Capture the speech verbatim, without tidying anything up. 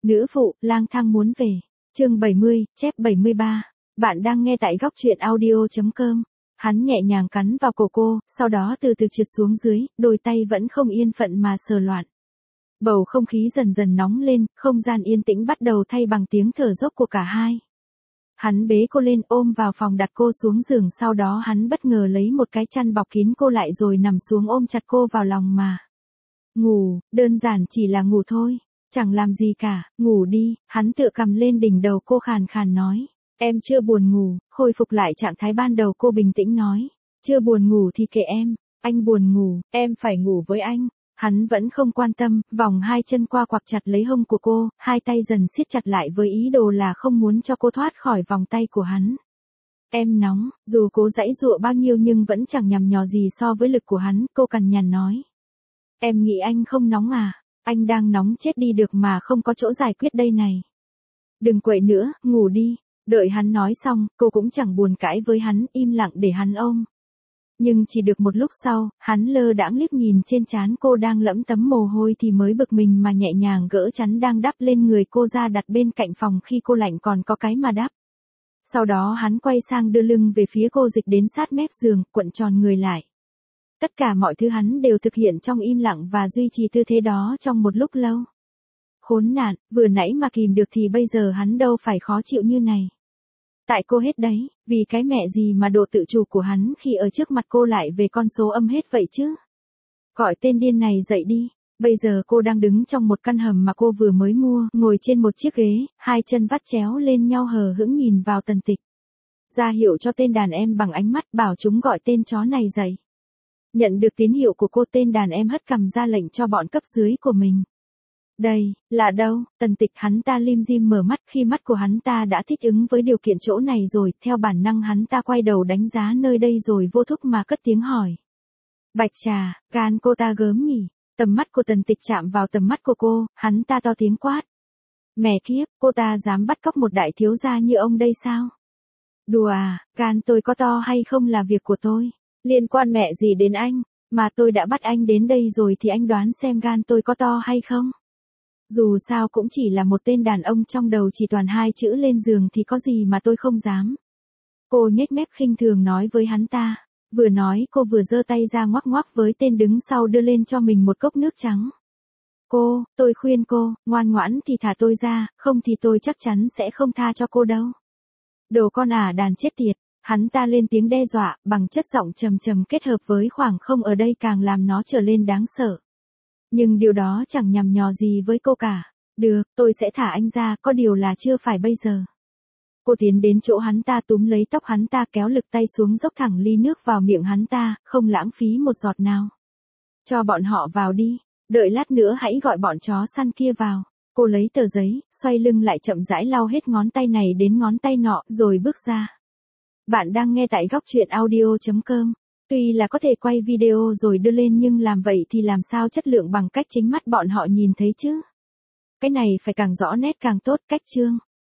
Nữ phụ, lang thang muốn về. Chương bảy mươi, chép bảy mươi ba. Bạn đang nghe tại góc truyện audio chấm com. Hắn nhẹ nhàng cắn vào cổ cô, sau đó từ từ trượt xuống dưới, đôi tay vẫn không yên phận mà sờ loạn. Bầu không khí dần dần nóng lên, không gian yên tĩnh bắt đầu thay bằng tiếng thở dốc của cả hai. Hắn bế cô lên ôm vào phòng đặt cô xuống giường, sau đó hắn bất ngờ lấy một cái chăn bọc kín cô lại rồi nằm xuống ôm chặt cô vào lòng mà. Ngủ, đơn giản chỉ là ngủ thôi, chẳng làm gì cả, ngủ đi, hắn tựa cầm lên đỉnh đầu cô khàn khàn nói. Em chưa buồn ngủ, khôi phục lại trạng thái ban đầu cô bình tĩnh nói. Chưa buồn ngủ thì kệ em, anh buồn ngủ, em phải ngủ với anh. Hắn vẫn không quan tâm, vòng hai chân qua quặc chặt lấy hông của cô, hai tay dần siết chặt lại với ý đồ là không muốn cho cô thoát khỏi vòng tay của hắn. Em nóng, dù cố giãy giụa bao nhiêu nhưng vẫn chẳng nhằm nhò gì so với lực của hắn, cô cằn nhằn nói. Em nghĩ anh không nóng à, anh đang nóng chết đi được mà không có chỗ giải quyết đây này. Đừng quậy nữa, ngủ đi. Đợi hắn nói xong, cô cũng chẳng buồn cãi với hắn, im lặng để hắn ôm. Nhưng chỉ được một lúc sau, hắn lơ đãng liếc nhìn trên trán cô đang lẫm tấm mồ hôi thì mới bực mình mà nhẹ nhàng gỡ chắn đang đắp lên người cô ra đặt bên cạnh phòng khi cô lạnh còn có cái mà đắp. Sau đó hắn quay sang đưa lưng về phía cô dịch đến sát mép giường, cuộn tròn người lại. Tất cả mọi thứ hắn đều thực hiện trong im lặng và duy trì tư thế đó trong một lúc lâu. Khốn nạn, vừa nãy mà kìm được thì bây giờ hắn đâu phải khó chịu như này. Tại cô hết đấy, vì cái mẹ gì mà độ tự chủ của hắn khi ở trước mặt cô lại về con số âm hết vậy chứ. Gọi tên điên này dậy đi, bây giờ cô đang đứng trong một căn hầm mà cô vừa mới mua, ngồi trên một chiếc ghế, hai chân vắt chéo lên nhau hờ hững nhìn vào Tần Tịch. Ra hiệu cho tên đàn em bằng ánh mắt bảo chúng gọi tên chó này dậy. Nhận được tín hiệu của cô, tên đàn em hất cằm ra lệnh cho bọn cấp dưới của mình. Đây, là đâu? Tần Tịch hắn ta lim dim mở mắt khi mắt của hắn ta đã thích ứng với điều kiện chỗ này rồi, theo bản năng hắn ta quay đầu đánh giá nơi đây rồi vô thức mà cất tiếng hỏi. Bạch Trà, gan cô ta gớm nhỉ? Tầm mắt của Tần Tịch chạm vào tầm mắt của cô, hắn ta to tiếng quát. Mẹ kiếp, cô ta dám bắt cóc một đại thiếu gia như ông đây sao? Đùa à, gan tôi có to hay không là việc của tôi, liên quan mẹ gì đến anh, mà tôi đã bắt anh đến đây rồi thì anh đoán xem gan tôi có to hay không? Dù sao cũng chỉ là một tên đàn ông trong đầu chỉ toàn hai chữ lên giường thì có gì mà tôi không dám. Cô nhếch mép khinh thường nói với hắn ta. Vừa nói cô vừa giơ tay ra ngoắc ngoắc với tên đứng sau đưa lên cho mình một cốc nước trắng. Cô, tôi khuyên cô, ngoan ngoãn thì thả tôi ra, không thì tôi chắc chắn sẽ không tha cho cô đâu. Đồ con ả đàn chết tiệt, hắn ta lên tiếng đe dọa, bằng chất giọng trầm trầm kết hợp với khoảng không ở đây càng làm nó trở lên đáng sợ. Nhưng điều đó chẳng nhằm nhò gì với cô cả. Được, tôi sẽ thả anh ra, có điều là chưa phải bây giờ. Cô tiến đến chỗ hắn ta túm lấy tóc hắn ta kéo lực tay xuống dốc thẳng ly nước vào miệng hắn ta, không lãng phí một giọt nào. Cho bọn họ vào đi, đợi lát nữa hãy gọi bọn chó săn kia vào. Cô lấy tờ giấy, xoay lưng lại chậm rãi lau hết ngón tay này đến ngón tay nọ, rồi bước ra. Bạn đang nghe tại góc truyện audio chấm com. Tuy là có thể quay video rồi đưa lên nhưng làm vậy thì làm sao chất lượng bằng cách chính mắt bọn họ nhìn thấy chứ? Cái này phải càng rõ nét càng tốt, cách chương.